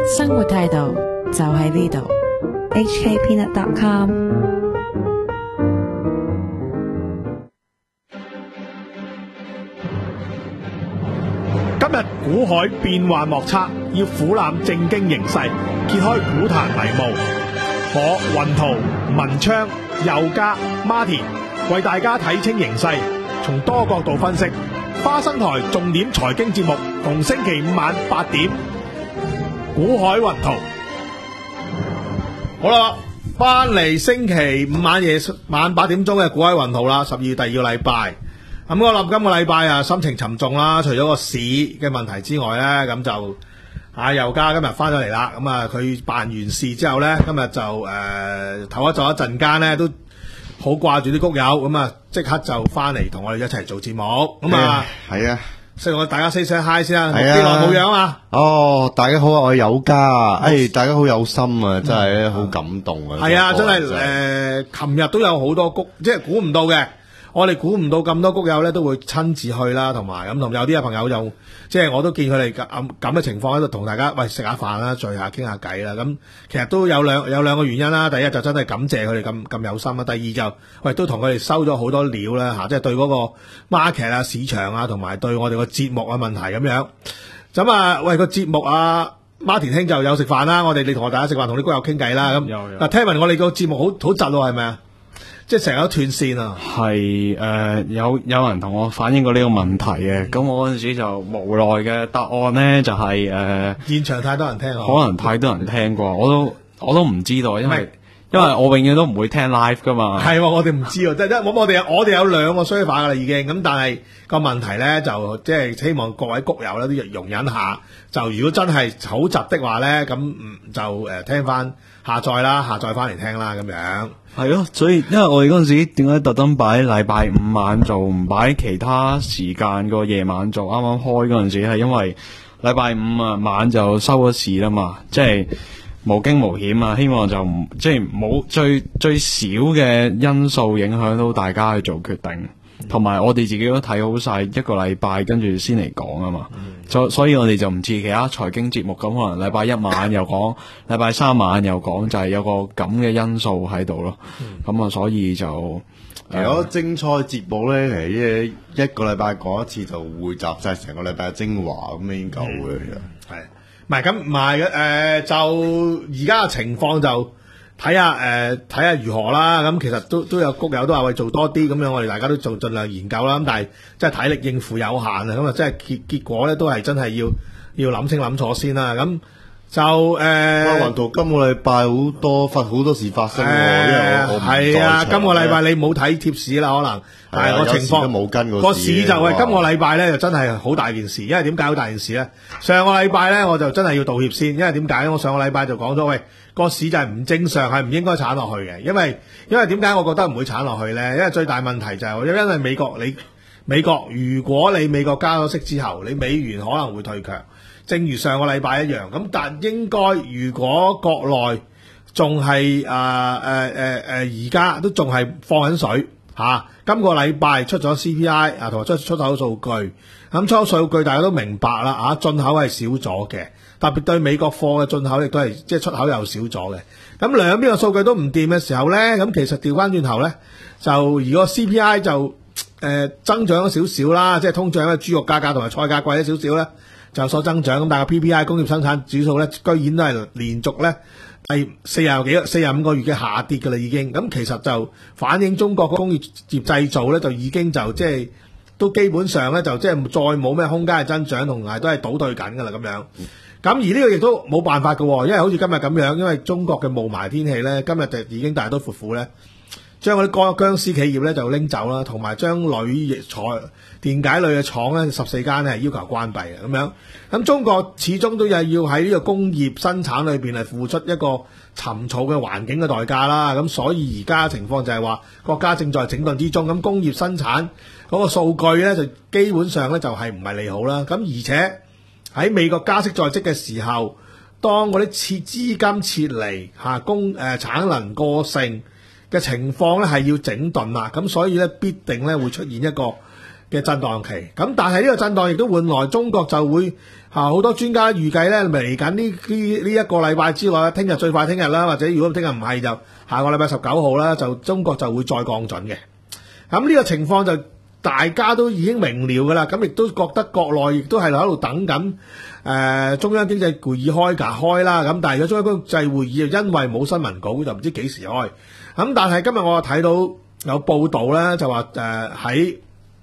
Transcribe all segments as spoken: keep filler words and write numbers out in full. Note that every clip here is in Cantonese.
生活態度就喺呢度。H K Peanut dot com。 今日股海變幻莫測，要俯瞰正經形勢，揭開股壇迷霧。我雲圖、文昌、佑嘉、Martin 為大家睇清形勢，從多角度分析。花生台重點財經節目，逢星期五晚八點，股海雲圖。好啦，翻嚟星期五晚夜晚八點鐘嘅股海雲圖啦，十二月第二個禮拜。咁我諗今個禮拜啊，心情沉重啦。除咗個市嘅問題之外咧，咁就啊佑嘉今日翻咗嚟啦。咁啊，佢辦完事之後咧，今日就誒唞一咗一陣間咧，都好掛住啲谷友。咁啊，即刻就翻嚟同我哋一齊做節目。咁啊， 係啊， 先同大家 say 聲 hi 先啦。 係啊， 幾耐冇樣啊？ 哦，大家好啊，我係佑嘉啊。誒，大家好有心啊，真係咧好感動啊。 係啊，真係誒，琴日都有好多谷，即係估唔到嘅。我哋估唔到咁多谷友咧都會親自去啦，同埋咁同有啲嘅朋友就即係我都見佢哋咁咁嘅情況喺度同大家喂食下飯啦，聚下傾下偈啦。咁其實都有兩有兩個原因啦。第一就真係感謝佢哋咁咁有心啦。第二就喂都同佢哋收咗好多料啦嚇，即係對嗰個 market 啊、市場啊，同埋對我哋個節目嘅問題咁樣。咁啊喂個節目啊，Martin 兄就有食飯啦。我哋你同我大家食飯，同啲谷友傾偈啦。咁嗱，聽聞我哋個節目好好窒喎，係咪啊？即係成日都斷線啊！ 係誒、呃，有有人同我反映過呢個問題嘅，咁、嗯、我嗰陣時就無奈嘅答案咧就係、是、誒，呃、 現場太多人聽， 可能太多人聽過，我都我都唔知道，因為因為我永遠都唔會聽 live 噶嘛。係、 啊，我哋唔知啊，即係我我哋我哋有兩個 server 噶啦已經，咁但係個問題咧就即係希望各位谷友咧都容忍下，就如果真係好窒的話咧，咁唔就誒、呃、聽翻下載啦，下載翻嚟聽啦咁樣。 係咯，所以因為我哋嗰陣時點解特登擺禮拜五晚做，唔擺其他時間個夜晚做？啱啱開嗰陣時係因為禮拜五啊晚就收咗市啦嘛，即係無驚無險啊，希望就唔即係冇最最少嘅因素影響到大家去做決定。同埋我哋自己都睇好晒一個禮拜，跟住先嚟講啊嘛，所、嗯、所以我哋就唔似其他財經節目咁，可能禮拜一晚又講，禮拜三晚又講，就係、是、有個咁嘅因素喺度咯。咁啊、嗯，所以就如果精彩節目咧，其實一個禮拜講一次就匯集晒成個禮拜嘅精華，咁已經夠嘅。 係、嗯，唔係咁唔係嘅，誒就而家嘅情況就。睇下誒睇下如何啦，咁其實都都有谷友都話會做多啲咁樣，我哋大家都做盡量研究啦。咁但係即係體力應付有限啊，咁啊即係結結果咧都係真係要要諗清諗楚先啦。咁就誒， 雲圖今個禮拜好多發好多事發生喎， 呃、 因為我我係啊，今個禮拜你冇睇貼士啦，可能但係個情況冇跟個市就係今個禮拜咧就真係好大件事，因為點解好大件事咧？上個禮拜咧我就真係要道歉先，因為點解咧？我上個禮拜就講咗喂。個市就係唔正常，係唔應該鏟落去嘅，因為因為點解我覺得唔會鏟落去咧？因為最大問題就係因為美國你美國如果你美國加咗息之後，你美元可能會退強，正如上個禮拜一樣。咁但應該如果國內仲係誒誒誒誒而家都仲係放緊水嚇、啊，今個禮拜出咗 C P I 啊，同埋出出口數據，咁出口數據大家都明白啦嚇、啊，進口係少咗嘅。特別對美國貨嘅進口亦都係即係出口又少咗嘅，咁兩邊嘅數據都唔掂嘅時候咧，咁其實調翻轉頭咧，就如果 C P I 就誒、呃、增長咗少少啦，即係通脹嘅豬肉價格同埋菜價貴咗少少咧，就有所增長。咁但係 P P I 工業生產指數咧，居然都係連續咧係四廿幾、四廿五個月嘅下跌㗎啦已經。咁其實就反映中國工業業製造咧就已經就即係都基本上咧就即係再冇咩空間嘅增長，同埋都係倒退緊㗎啦咁樣。咁而呢個亦都冇辦法嘅，因為好似今日咁樣，因為中國嘅霧霾天氣咧，今日就已經大刀闊斧咧，將嗰啲僵僵屍企業咧就拎走啦，同埋將鋁材電解鋁嘅廠咧十四間咧係要求關閉嘅咁樣。咁中國始終都係要喺呢個工業生產裏邊係付出一個沉重嘅環境嘅代價啦。咁所以而家情況就係話國家正在整頓之中，咁工業生產嗰個數據咧就基本上咧就係唔係利好啦。咁而且喺美國加息在即嘅時候，當嗰啲撤資金撤離嚇工誒產能過剩嘅情況咧係要整頓啦，咁所以咧必定咧會出現一個嘅震盪期。咁但係呢個震盪亦都換來中國就會啊好多專家預計咧嚟緊呢呢呢一個禮拜之內，聽日最快聽日啦，或者如果聽日唔係就下個禮拜十九號啦，就中國就會再降準嘅。咁呢個情況就大家都已經明了㗎啦，咁亦都覺得國內亦都係喺度等緊誒、呃、中央經濟會議開㗎開啦，咁但係如果中央經濟會議因為冇新聞稿就唔知幾時開，咁但係今日我睇到有報道咧就話誒喺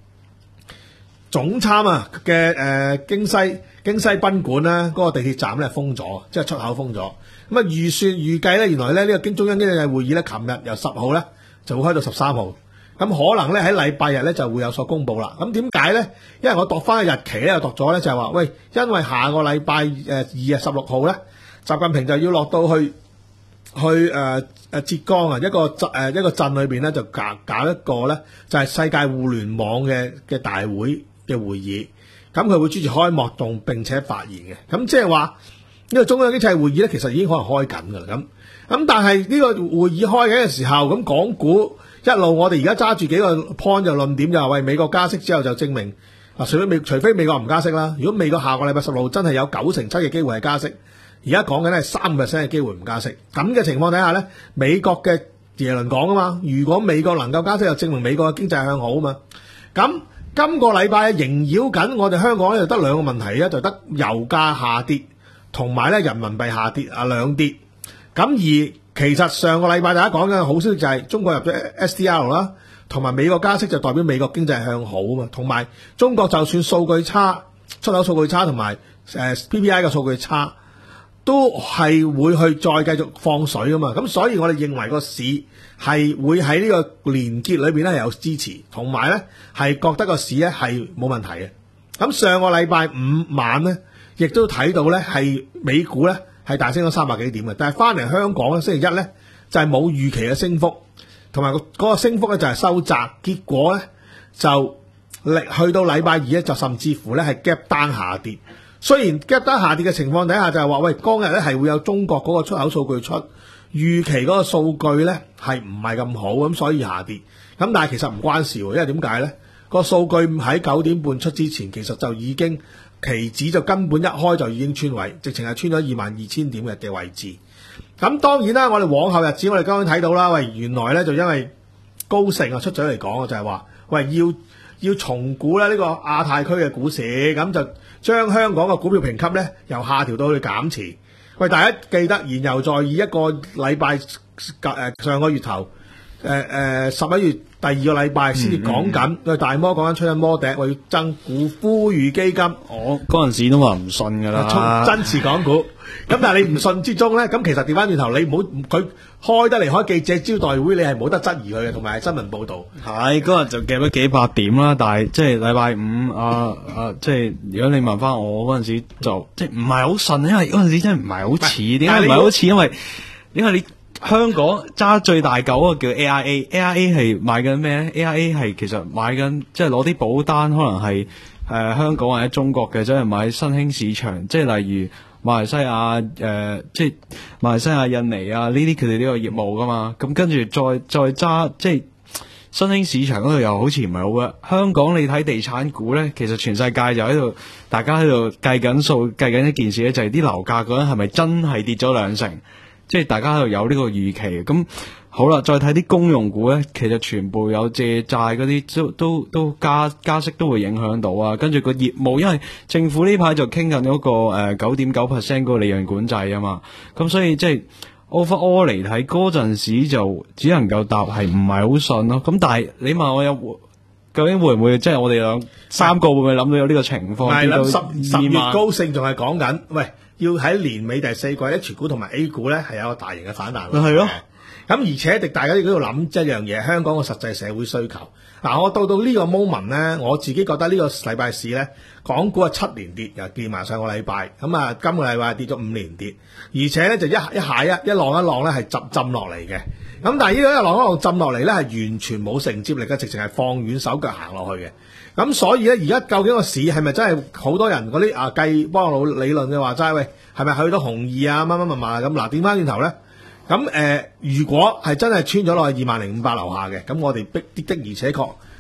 總參啊嘅誒京西京西賓館咧嗰、那個地鐵站咧封咗，即係出口封咗，咁啊預算預計咧原來咧呢、這個經中央經濟會議咧琴日由十號咧就會開到十三號。咁可能咧喺禮拜日咧就會有所公佈啦。咁點解咧？因為我度翻個日期咧，又度咗咧就係話，喂，因為下個禮拜誒二月十六號咧，習近平就要落到去去誒誒、呃、浙江啊一個鎮誒一個鎮裏邊咧，就搞搞一個咧就係、是、世界互聯網嘅嘅大會嘅會議。咁佢會主持開幕動並且發言嘅。咁即係話呢個中央經濟會議咧，其實已經可能開緊㗎啦。咁咁但係呢個會議開緊嘅時候，咁港股一路我哋而家揸住幾個 point 就論點就係，喂，美國加息之後就證明啊，除非美除非美國唔加息啦，如果美國下個禮拜十六號真係有九成七嘅機會係加息，而家講緊係三 percent 嘅機會唔加息，咁嘅情況底下咧，美國嘅耶倫講啊嘛，如果美國能夠加息，就證明美國嘅經濟向好啊嘛。咁今個禮拜縈繞緊我哋香港咧，就得兩個問題咧，就得油價下跌同埋咧人民幣下跌啊兩跌，咁而其實上個禮拜大家講緊嘅好消息就係中國入咗 S D R 啦，同埋美國加息就代表美國經濟向好啊嘛，同埋中國就算數據差，出口數據差同埋誒 P P I 嘅數據差，都係會去再繼續放水啊嘛，咁所以我哋認為個市係會喺呢個連結裏邊咧係有支持，同埋咧係覺得個市咧係冇問題嘅。咁上個禮拜五晚咧，亦都睇到咧係美股咧係大升咗三百幾點嘅，但係翻嚟香港咧星期一咧就係冇預期嘅升幅，同埋個嗰個升幅咧就係收窄，結果咧就力去到禮拜二咧就甚至乎咧係 gap down 下跌。雖然 gap down 下跌嘅情況底下就係話，喂，當日咧係會有中國嗰個出口數據出，預期嗰個數據咧係唔係咁好，咁所以下跌。咁但係其實唔關事喎，因為點解咧？個數據喺九點半出之前，其實就已經期指就根本一開就已經穿位，直情係穿咗二萬二千點嘅嘅位置。咁當然啦，我哋往後日子我哋剛剛睇到啦，喂，原來咧就因為高盛啊出咗嚟講就係話，喂，要要重估咧呢個亞太區嘅股市，咁就將香港嘅股票評級咧由下調到去減持。喂，大家記得言猶在耳，一個禮拜誒上個月頭誒誒十一月第二個禮拜先至講緊，佢大摩講緊出緊摩笛，話要增股呼籲基金。 我嗰陣時都話唔信㗎啦， 增持港股。咁但係你唔信之中咧，咁其實調翻轉頭，你唔好佢開得嚟開記者招待會，你係冇得質疑佢嘅，同埋係新聞報導。 係嗰日就夾咗幾百點啦，但係即係禮拜五啊啊，即係如果你問翻我嗰陣時就即係唔係好信，因為嗰陣時真係唔係好似，點解唔係好似？因為因為你香港揸最大嚿嗰個叫 A I A，A I A 係買緊咩咧？A I A 係其實買緊即係攞啲保單，可能係誒、呃、香港或者中國嘅，即係買新興市場，即係例如馬來西亞誒、呃，即係馬來西亞、印尼啊呢啲佢哋呢個業務噶嘛。咁跟住再再揸即係新興市場嗰度又好似唔係好嘅。香港你睇地產股咧，其實全世界就喺度，大家喺度計緊數，計緊一件事咧，就係啲樓價嗰陣係咪真係跌咗兩成？即係大家喺度有呢個預期，咁好啦，再睇啲公用股咧，其實全部有借債嗰啲都都都加加息都會影響到啊。跟住個業務，因為政府呢排就傾緊嗰個誒九點九 percent 嗰個利潤管制啊嘛，咁所以即係 overall 嚟睇嗰陣時就只能夠答係唔係好信咯。咁但係你問我有究竟會唔會即係我哋兩三個會唔會諗到有呢個情況？ 係啦，十十月高盛仲係講緊，喂。要喺年尾第四季 H 股同埋 A 股咧係有個大型嘅反彈， 係咯。 咁而且大家亦都要諗一樣嘢，香港嘅實際社會需求。嗱，我到到呢個 moment 咧，我自己覺得呢個禮拜市咧，港股係七連跌，又跌埋上個禮拜，咁啊今個禮拜跌咗五連跌，而且咧就一一下一一浪一浪咧係浸浸落嚟嘅。咁但係呢個一浪一浪浸落嚟咧係完全冇承接力嘅，直情係放軟手腳行落去嘅。咁所以咧，而家究竟個市係咪真係好多人嗰啲啊計幫佬理論嘅話齋？喂，係咪去到紅二啊？乜乜乜乜咁？嗱，點翻轉頭咧？咁誒、呃，如果係真係穿咗落去二萬零五百樓下嘅，咁我哋逼的的而且確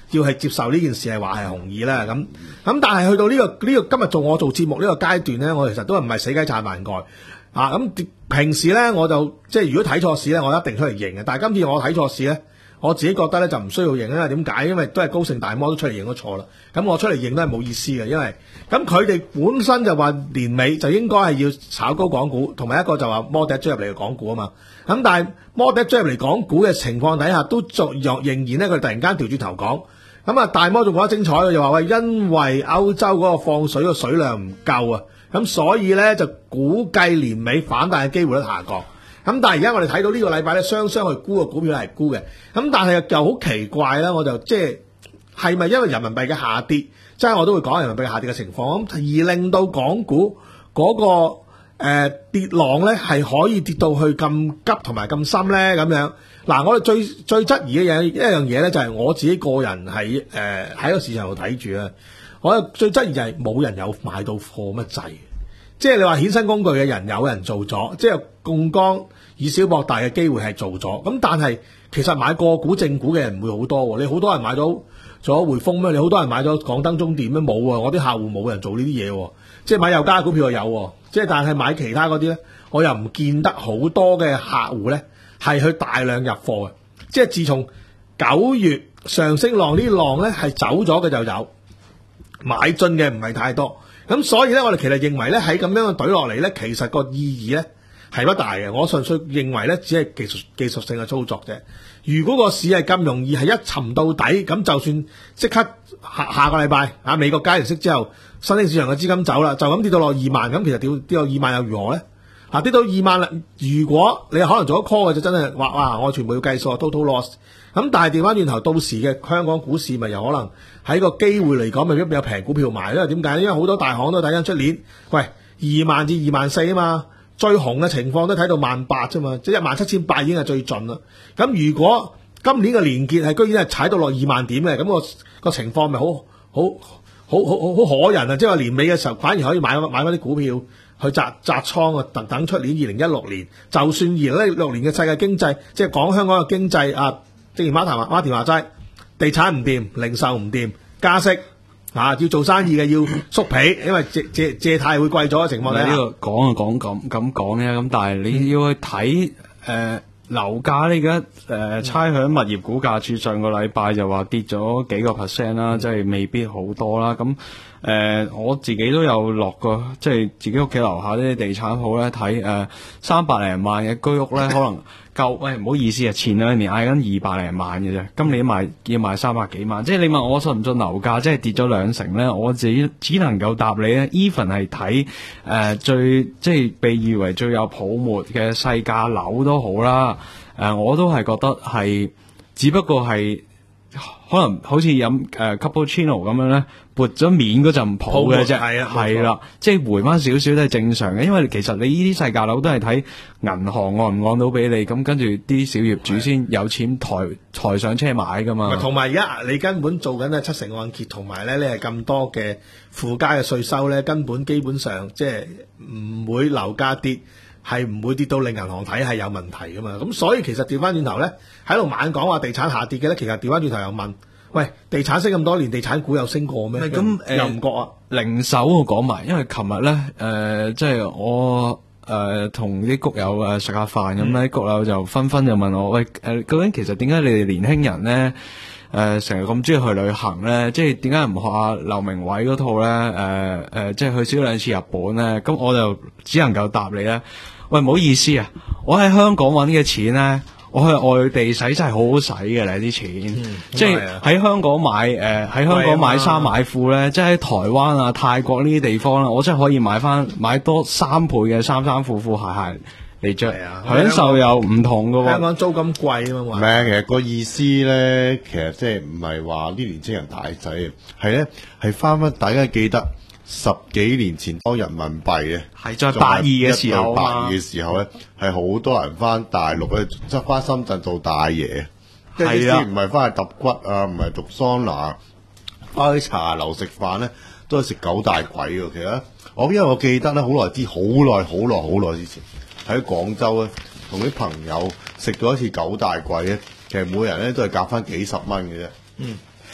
要係接受呢件事係話係紅意啦。咁咁但係去到呢、這個呢、這個今日做我做節目呢個階段咧，我其實都唔係死雞撐飯蓋啊。咁平時咧我就即係如果睇錯市咧，我一定出嚟認嘅。但係今次我睇錯市咧，我自己覺得咧就唔需要認，因為點解？因為都係高盛大摩都出嚟認咗錯啦。咁我出嚟認都係冇意思嘅，因為咁佢哋本身就話年尾就應該係要炒高港股，同埋一個就話摩底追入嚟嘅港股啊嘛。咁但係摩底追入嚟港股嘅情況底下，都仲仍然咧，佢突然間調轉頭講。咁啊，大摩仲講得精彩，佢就話喂，因為歐洲嗰個放水個水量唔夠啊，咁所以咧就估計年尾反彈嘅機會率下降。咁但係而家我哋睇到呢個禮拜咧，雙雙去沽嘅股票係沽嘅，咁但係又好奇怪啦，我就即係係咪因為人民幣嘅下跌，即係我都會講人民幣嘅下跌嘅情況，咁而令到港股嗰、嗰個、呃、跌浪咧係可以跌到去咁急同埋咁深咧咁樣。嗱，我哋最最質疑嘅嘢一樣嘢咧，就係我自己個人喺誒喺個市場度睇住啊，我最質疑就係冇人有買到貨乜滯。即係你話衍生工具嘅人有人做咗，即係槓桿以小博大嘅機會係做咗。咁但係其實買個股正股嘅人唔會好多喎。你好多人買咗咗匯豐咩？你好多人買咗港燈中電咩？冇喎。我啲客戶冇人做呢啲嘢喎。即係買有價股票又有，即係但係買其他嗰啲咧，我又唔見得好多嘅客戶咧係去大量入貨嘅。即係自從九月上升浪呢浪咧係走咗嘅就有，買進嘅唔係太多。咁所以咧，我哋其實認為咧，喺咁樣嘅懟落嚟咧，其實個意義咧係不大嘅。我純粹認為咧，只係技術技術性嘅操作啫。如果個市係咁容易係一沉到底，咁就算即刻下下個禮拜啊，美國加完息之後，新興市場嘅資金走啦，就咁跌到落二萬，咁其實跌跌到二萬又如何咧？啊，跌到二萬啦，如果你可能做咗 call 嘅就真係話哇，我全部要計數 total loss。咁但係調翻轉頭，到時嘅香港股市咪又可能喺個機會嚟講，未必有平股票買，因為點解？因為好多大行都睇緊出年，喂二萬至二萬四啊嘛，最紅嘅情況都睇到萬八啫嘛，即係一萬七千八已經係最盡啦。咁如果今年嘅年結係居然係踩到落二萬點嘅，咁、個個情況咪好好好好好好可人啊！即係話年尾嘅時候，反而可以買買翻啲股票去擲擲倉啊，等等出年二零一六年，就算二零一六年嘅世界經濟，即係講香港嘅經濟啊。正如馬田話馬田話齋，地產唔掂，零售唔掂，加息啊，要做生意嘅要縮皮，因為借借借貸會貴咗嘅情況底下。 呢個講就講咁咁講咧，咁但係你要去睇誒樓價呢？而家誒差餉物業估價署上個禮拜就話跌咗幾個 percent 啦，即係未必好多啦。咁誒、呃、我自己都有落過，即係自己屋企樓下啲地產鋪咧睇誒三百零萬嘅居屋咧，可能。夠喂，唔好意思啊！前兩年嗌緊二百零萬嘅啫，今年賣要賣三百幾萬，即係你問我信唔信樓價，即係跌咗兩成咧，我自己只能夠答你咧。even 係睇誒最即係被譽為最有泡沫嘅細價樓都好啦，誒、呃、我都係覺得係，只不過係可能好似飲誒 cappuccino 咁樣咧，撥咗面嗰陣泡嘅啫，係啊，係啦，即係回翻少少都係正常嘅，因為其實你呢啲細價樓都係睇銀行按唔按到俾你，咁跟住啲小業主先有錢抬抬上車買噶嘛。 同埋而家你根本做緊係七成按揭，同埋咧你係咁多嘅附加嘅稅收咧，根本基本上即係唔會樓價跌。係唔會跌到令銀行睇係有問題噶嘛？咁所以其實調翻轉頭咧，喺度猛講話地產下跌嘅咧，其實調翻轉頭又問：喂，地產升咁多年，地產股有升過咩？咁誒又唔覺啊？ 零售我講埋，因為琴日咧誒，即係我誒同啲谷友誒食下飯咁咧，谷友就紛紛就問我：喂誒、呃，究竟其實點解你哋年輕人咧誒成日咁中意去旅行咧？即係點解唔學下劉明偉嗰套咧？誒、呃、誒、呃，即係去少兩次日本咧？咁我就只能夠答你咧。喂，唔好意思啊！我喺香港揾嘅錢咧，我去外地使真係好好使嘅咧啲錢，嗯、即係喺香港買誒喺、呃、香港買衫買褲咧，即係喺台灣啊、泰國呢啲地方咧，我真係可以買翻買多三倍嘅衫衫褲褲鞋鞋嚟着，享受又唔同㗎喎。 香港租金貴啊嘛， 唔係，其實個意思咧，其實即係唔係話啲年青人大使，係咧係翻翻大家記得。十幾年前當人民幣嘅係在八二嘅時候八二嘅時候咧，係好多人翻大陸咧，即係翻深圳做大爺，即係啲唔係翻去揼骨啊，唔係讀桑拿，翻去茶樓食飯咧，都係食九大簋嘅。其實我因為我記得咧，好耐之好耐好耐好耐之前喺廣州咧，同啲朋友食咗一次九大簋咧，其實每人咧都係夾翻幾十蚊嘅啫。嗯。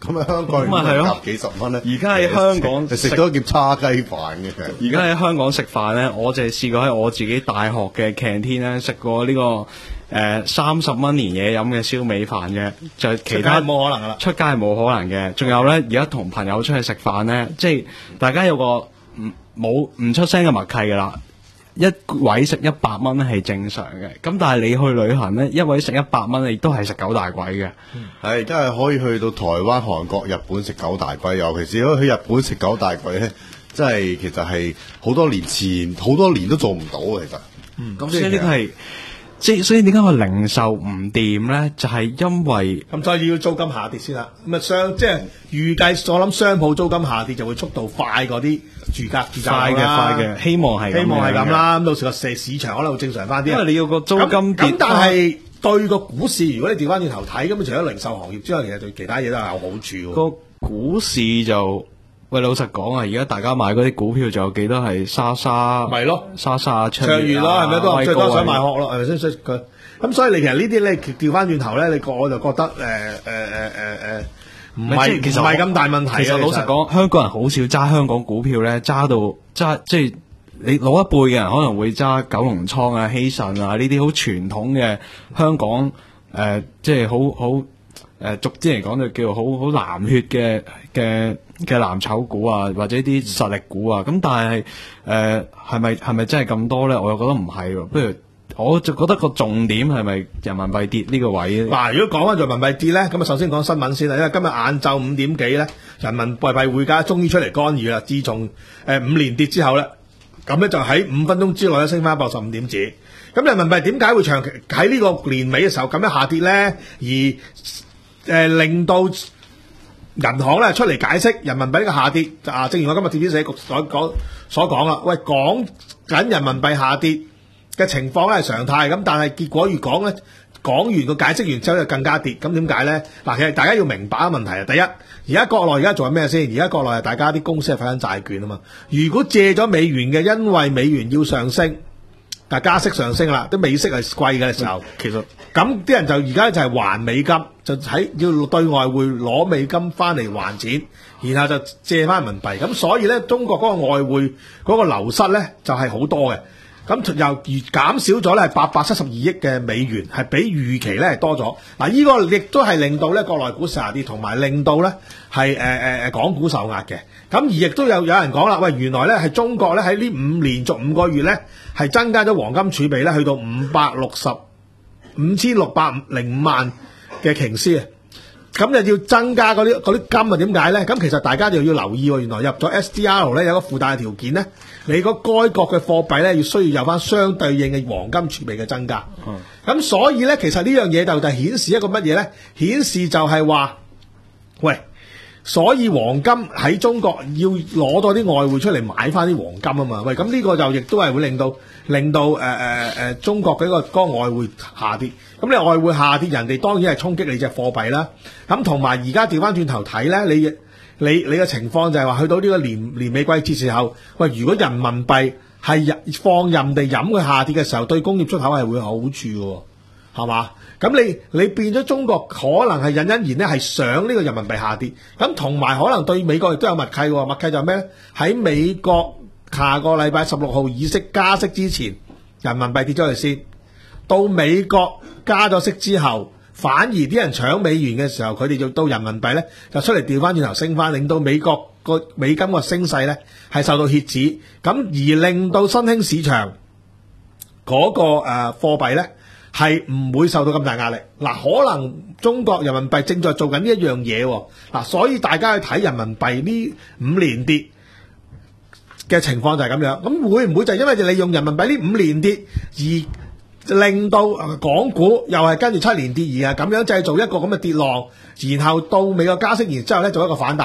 咁啊香港咁啊係咯夾幾十蚊咧， 而家喺香港食食咗碟叉雞飯嘅。 而家喺香港食飯咧，我就係試過喺我自己大學嘅 canteen 咧食過呢、這個誒三十蚊年嘢飲嘅燒味飯嘅，就其他冇可能噶啦， 出街係冇可能嘅。仲有咧，而家同朋友出去食飯咧，即係大家有個唔冇唔出聲嘅默契噶啦。一位食一百蚊係正常嘅，咁但係你去旅行咧，一位食一百蚊，你都係食九大簋嘅。 係真係可以去到台灣、韓國、日本食九大簋，尤其是如果去日本食九大簋咧，真係其實係好多年前好多年都做唔到嘅，其實。 嗯，咁所以呢個係。即係所以點解個零售唔掂咧？就係、是、因為咁所以要租金下跌先啦。咁啊商即係預計，我諗商鋪租金下跌就會速度快過啲住宅住宅快嘅快嘅，希望係希望係咁啦。咁到時個市市場可能會正常翻啲。 因為你要個租金跌。 咁但係對個股市，如果你調翻轉頭睇，咁除咗零售行業之外，其實對其他嘢都係有好處。 個股市就。喂，老實講啊，而家大家買嗰啲股票，仲有幾多係莎莎？ 咪咯， 莎莎、 長遠咯，係咪都最多想買殼咯？係咪先？所以佢咁，所以你其實呢啲咧調翻轉頭咧，你我就覺得誒誒誒誒誒唔係其實唔係咁大問題。 其實老實講，香港人好少揸香港股票咧，揸到揸即係你老一輩嘅人可能會揸九龍倉啊、希慎啊呢啲好傳統嘅香港誒、呃，即係好好誒，俗之嚟講就叫做好好藍血嘅嘅。嘅藍籌股啊，或者啲實力股啊，咁但係誒係咪係咪真係咁多咧？我又覺得唔係喎。不如我就覺得個重點係咪人民幣跌呢個位？ 嗱，如果講翻人民幣跌咧，咁啊首先講新聞先啦，因為今日晏晝五點幾咧，人民幣幣匯價終於出嚟干預啦。自從誒五連跌之後咧，咁咧就喺五分鐘之內咧升翻百十五點子。咁人民幣點解會長期喺呢個年尾嘅時候咁樣下跌咧？而誒、呃、令到銀行咧出嚟解釋人民幣呢個下跌啊，正如我今日電子社局所講所講啦，喂，講緊人民幣下跌嘅情況咧係常態，咁但係結果越講咧，講完個解釋完之後就更加跌，咁點解咧？嗱，其實大家要明白一個問題啊，第一，而家國內而家做緊咩先？而家國內係大家啲公司係發緊債券啊嘛，如果借咗美元嘅，因為美元要上升。但加息上升啦，啲美息係貴嘅時候，其實咁啲人就而家就係還美金，就喺要對外匯攞美金翻嚟還錢，然後就借翻人民幣。咁所以咧，中國嗰個外匯嗰個流失咧就係好多嘅。咁又而減少咗咧，八百七十二億嘅美元係比預期咧係多咗。嗱，呢個亦都係令到咧國內股市下跌，同埋令到咧係誒誒誒港股受壓嘅。咁而亦都有有人講啦，喂，原來咧係中國咧喺呢五連續五個月咧係增加咗黃金儲備咧，去到五百六十五千六百零五萬嘅瓊斯啊。咁就要增加嗰啲嗰啲金啊？點解咧？咁其實大家就要留意喎。原來入咗 S D R 咧有個附帶嘅條件咧，你個該國嘅貨幣咧要需要有翻相對應嘅黃金儲備嘅增加。咁、嗯、所以咧，其實呢樣嘢就就顯示一個乜嘢咧？顯示就係話，喂，所以黃金喺中國要攞多啲外匯出嚟買翻啲黃金啊嘛。喂，咁呢個就亦都係會令到令到誒誒誒中國嘅、嗰個嗰、嗰個外匯下跌。咁你外匯下跌，人哋當然係衝擊你隻貨幣啦。咁同埋而家調翻轉頭睇咧，你你你嘅情況就係話去到呢個年年尾季節時候，喂，如果人民幣係放任地飲佢下跌嘅時候，對工業出口係會有好處嘅，係嘛？咁你你變咗中國可能係隱隱然咧係想呢個人民幣下跌，咁同埋可能對美國亦都有默契喎。默契就係咩咧？喺美國下個禮拜十六號議息加息之前，人民幣跌咗去先。到美國加咗息之後，反而啲人搶美元嘅時候，佢哋就到人民幣咧就出嚟調翻轉頭升翻，令到美國個美金個升勢咧係受到遏止，咁而令到新興市場嗰、那個誒、呃、貨幣咧係唔會受到咁大壓力。嗱、啊，可能中國人民幣正在做緊呢一樣嘢喎。嗱，所以大家去睇人民幣呢五連跌嘅情況就係咁樣。咁會唔會就係因為利用人民幣呢五連跌而令到港股又係跟住七年跌而啊咁樣製造一個咁嘅跌浪，然後到美國加息完之後咧做一個反彈咧？嗱，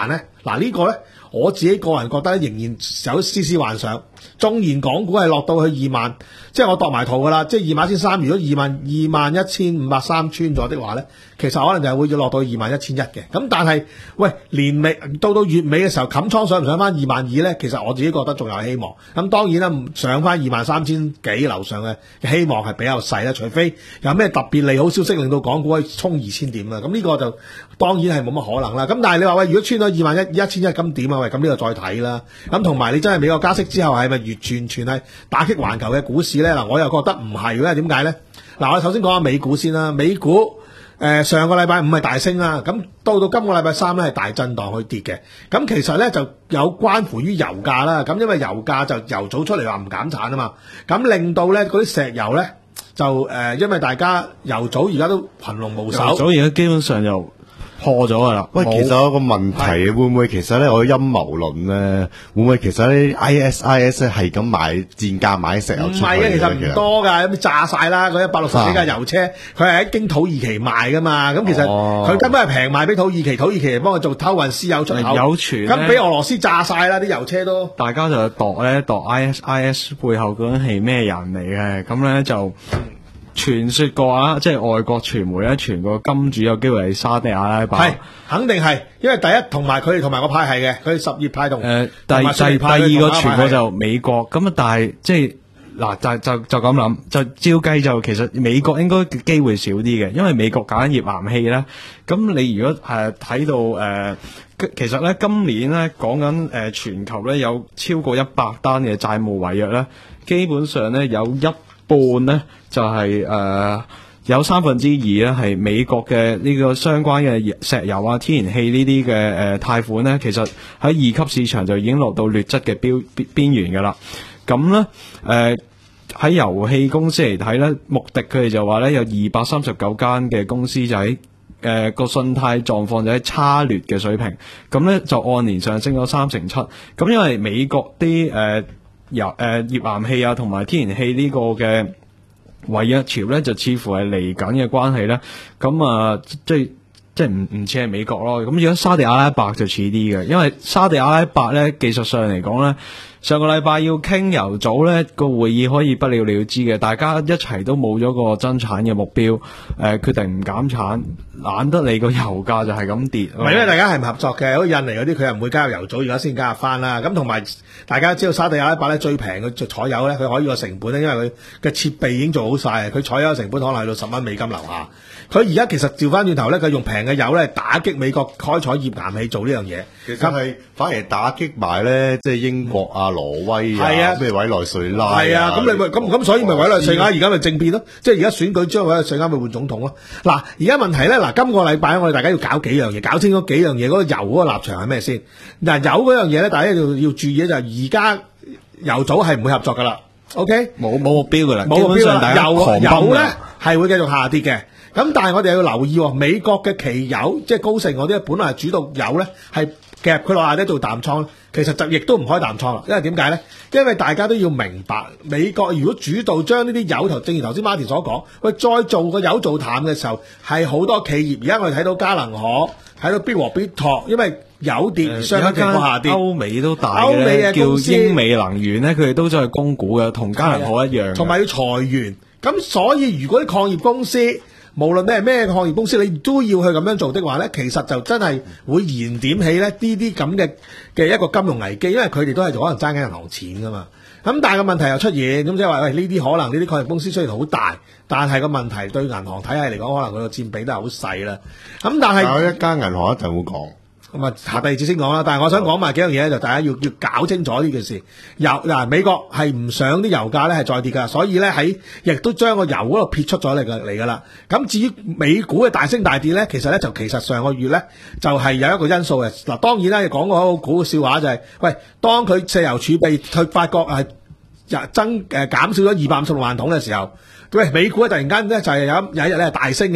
嗱呢個咧，我自己個人覺得仍然有絲絲幻想。縱然港股係落到去二萬，即係我度埋圖噶啦，即係二萬一千三。如果二萬二萬一千五百三穿咗的話咧，其實可能就係會要落到二萬一千一嘅。咁但係喂，年尾到到月尾嘅時候，冚倉上唔上翻二萬二咧？其實我自己覺得仲有希望。咁當然啦，上翻二萬三千幾樓上嘅希望係比較細啦，除非有咩特別利好消息令到港股可以衝二千點啦。咁呢個就當然係冇乜可能啦。咁但係你話喂，如果穿咗二萬一一千一咁點啊？喂，咁呢個再睇啦。咁同埋你真係美國加息之後係咪完全全係打擊環球嘅股市咧？嗱，我又覺得唔係，因為點解咧？嗱，我首先講下美股先啦。美股誒、呃、上個禮拜五係大升啦，咁到到今個禮拜三咧係大震盪去跌嘅。咁其實咧就有關乎於油價啦。咁因為油價就油組出嚟話唔減產啊嘛，咁令到咧嗰啲石油咧就誒、呃，因為大家油組而家都群龍無首， 油組而家基本上就破咗噶啦。 喂，其實有個問題，會唔會其實咧，我陰謀論咧，會唔會其實咧 I S I S 咧係咁買賤價買石油出去？ 唔係啊，其實唔多㗎，咁炸晒啦，嗰一百六十幾架油車，佢係喺經土耳其賣㗎嘛。咁其實佢根本係平賣俾土耳其，土耳其嚟幫佢做偷運私有出口。 有傳咁俾俄羅斯炸晒啦啲油車都。大家就度咧度 I S I S 背後究竟係咩人嚟嘅？咁咧就。傳說過啊，即係外國傳媒咧傳過金主有機會係沙地阿拉伯， 係肯定係，因為第一同埋佢哋同埋個派係嘅，佢哋十葉派同誒第第第二個傳過就美國咁啊，但係即係嗱就就就咁諗，就照計就其實美國應該機會少啲嘅，因為美國搞緊頁岩氣咧，咁你如果誒睇到誒、呃，其實咧今年咧講緊誒全球咧有超過一百單嘅債務違約咧，基本上咧有一半咧就係、是、誒、呃、有三分之二咧係美國嘅呢個相關嘅石油啊、天然氣呢啲嘅誒貸款咧，其實喺二級市場就已經落到劣質嘅標邊緣㗎啦。咁咧誒喺油氣公司嚟睇咧，穆迪佢哋就話咧有二百三十九間嘅公司就喺誒個信貸狀況就喺差劣嘅水平，咁咧就按年上升咗三成七。咁因為美國啲誒。呃油誒頁岩氣啊，同埋天然氣呢個嘅違約潮咧，就似乎係嚟緊嘅關係咧。咁啊，即係即係唔唔似係美國咯。咁如果沙地阿拉伯就似啲嘅，因為沙地阿拉伯咧技術上嚟講咧，上個禮拜要傾油組咧個會議可以不了了之嘅，大家一齊都冇咗個增產嘅目標，誒、呃、決定唔減產，懶得你個油價就係咁跌。 唔係因為大家係唔合作嘅，好似印尼嗰啲佢又唔會加入油組，而家先加入翻啦。咁同埋大家知道沙地阿拉伯咧最平嘅就採油咧，佢可以個成本咧，因為佢嘅設備已經做好晒，佢採油成本可能去到十蚊美金樓下。佢而家其實調翻轉頭咧，佢用平嘅油咧打擊美國開採頁岩氣做呢樣嘢， 其實係反而打擊埋咧，即係英國啊、挪威啊、咩委內瑞拉啊。 係啊，咁你咪咁咁，所以咪委內瑞拉而家咪政變咯，即係而家選舉將委內瑞拉咪換總統咯。嗱，而家問題咧，嗱，今個禮拜我哋大家要搞幾樣嘢，搞清楚幾樣嘢，嗰個油嗰個立場係咩先？嗱，油嗰樣嘢咧，大家要要注意咧，就係而家油組係唔會合作噶啦。OK， 冇冇目標噶啦， 冇目標啦。油油咧係會繼續下跌嘅。咁但係我哋要留意，美國嘅期油即係高盛嗰啲，本來係主導油咧，係夾佢落下底做淡倉，其實就亦都唔開淡倉啦。因為點解咧？因為大家都要明白，美國如果主導將呢啲油頭，正如頭先 Martin 所講，喂再做個油做淡嘅時候，係好多企業而家我哋睇到嘉能可，睇到必和必拓，因為油跌而相對下跌。 歐美都大嘅咧，叫英美能源咧，佢哋都走去供股嘅，同嘉能可一樣。 同埋要裁員，咁所以如果啲礦業公司，無論你係咩礦業公司，你都要去咁樣做的話咧，其實就真係會燃點起咧呢啲咁嘅嘅一個金融危機，因為佢哋都係可能爭緊銀行錢噶嘛。咁但係個問題又出現，咁即係話喂，呢啲可能呢啲礦業公司雖然好大，但係個問題對銀行體系嚟講，可能佢個佔比都係好細啦。咁但係有一間銀行一陣會講。 咁啊，下第二節先講啦。但係我想講埋幾樣嘢咧，就大家要要搞清楚呢件事。油嗱，美國係唔想啲油價咧係再跌㗎，所以咧喺亦都將個油嗰度撇出咗嚟㗎嚟㗎啦。咁至於美股嘅大升大跌咧，其實咧就其實上個月咧就係有一個因素嘅。嗱，當然啦，講過一個股嘅笑話就係、是，喂，當佢石油儲備佢發覺係增誒減少咗二百五十六萬桶嘅時候，喂，美股咧突然間咧就係有有一日咧大升嘅。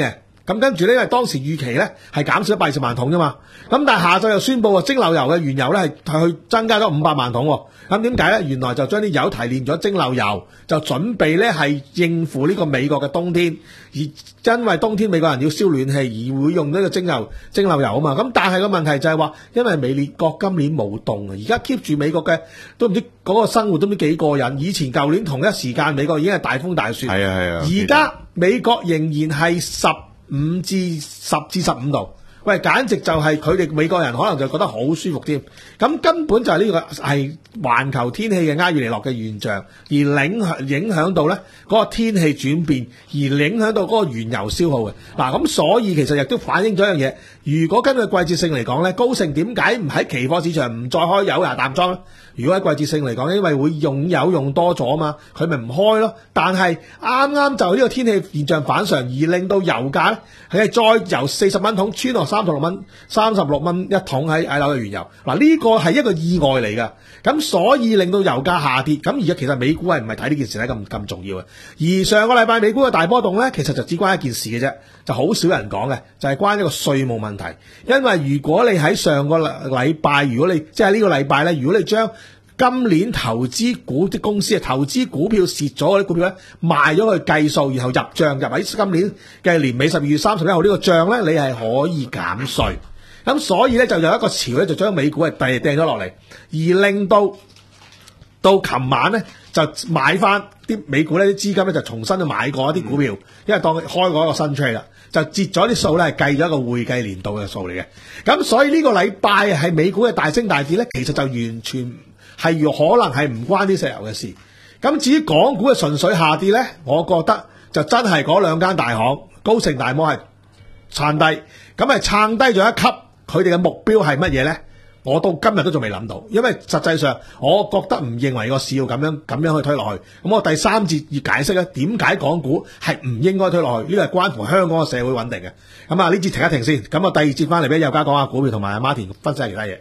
咁跟住呢，因為當時預期呢係減少一百二十萬桶啫嘛，咁但係下晝又宣布啊，蒸餾油嘅原油呢係去增加咗五百萬桶喎。咁點解呢？原來就將啲油提煉咗蒸餾油，就準備呢係應付呢個美國嘅冬天，而因為冬天美國人要燒暖氣而會用呢個蒸餾蒸餾油啊嘛。咁但係個問題就係話，因為美國今年冇凍啊，而家 keep 住美國嘅都唔知嗰個生活都唔知幾過癮。以前舊年同一時間美國已經係大風大雪， 係啊係啊， 而家美國仍然係十五至十至十五度。喂，簡直就係佢哋美國人可能就覺得好舒服添，咁根本就係呢個係環球天氣嘅厄爾尼諾嘅現象，而影響影響到咧嗰個天氣轉變，而影響到嗰個原油消耗嘅。嗱，咁所以其實亦都反映咗一樣嘢，如果根據季節性嚟講咧，高盛點解唔喺期貨市場唔再開油牙淡倉咧？如果喺季節性嚟講，因為會用油用多咗啊嘛，佢咪唔開咯。但係啱啱就呢個天氣現象反常，而令到油價咧係再由四十蚊桶穿落三十六蚊，三十六蚊一桶喺喺紐約原油。嗱，呢個係一個意外嚟㗎，咁所以令到油價下跌。咁而家其實美股係唔係睇呢件事咧咁咁重要嘅？而上個禮拜美股嘅大波動咧，其實就只關一件事嘅啫，就好少人講嘅，就係關一個稅務問題。因為如果你喺上個禮拜，如果你即係呢個禮拜咧，如果你將今年投資股啲公司啊，投資股票蝕咗嗰啲股票咧，賣咗去計數，然後入帳入喺今年嘅年尾十二月三十一號呢個帳咧，你係可以減稅。咁所以咧就有一個潮咧，就將美股係掟掟咗落嚟，而令到到琴晚咧就買翻啲美股呢啲資金咧就重新去買過一啲股票，因為當佢開過一個新 trade 啦，就截咗啲數咧係計咗一個會計年度嘅數嚟嘅。咁所以呢個禮拜係美股嘅大升大跌咧，其實就完全係可能係唔關啲石油嘅事。咁至於港股嘅純粹下跌咧，我覺得就真係嗰兩間大行高盛大摩係撐低，咁係撐低咗一級。佢哋嘅目標係乜嘢咧？我到今日都仲未諗到，因為實際上我覺得唔認為個市要咁樣咁樣去推落去。咁我第三節要解釋咧，點解港股係唔應該推落去？呢個係關乎香港嘅社會穩定嘅。咁啊，呢節停一停先。咁啊，第二節翻嚟俾邱家講下股票同埋阿 Martin 分析下其他嘢。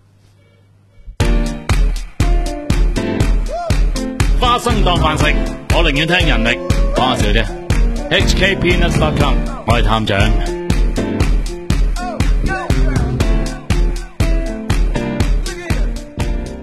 花生當飯食，我寧願聽人力講下笑啫。H K Peanuts dot com， 我係探長。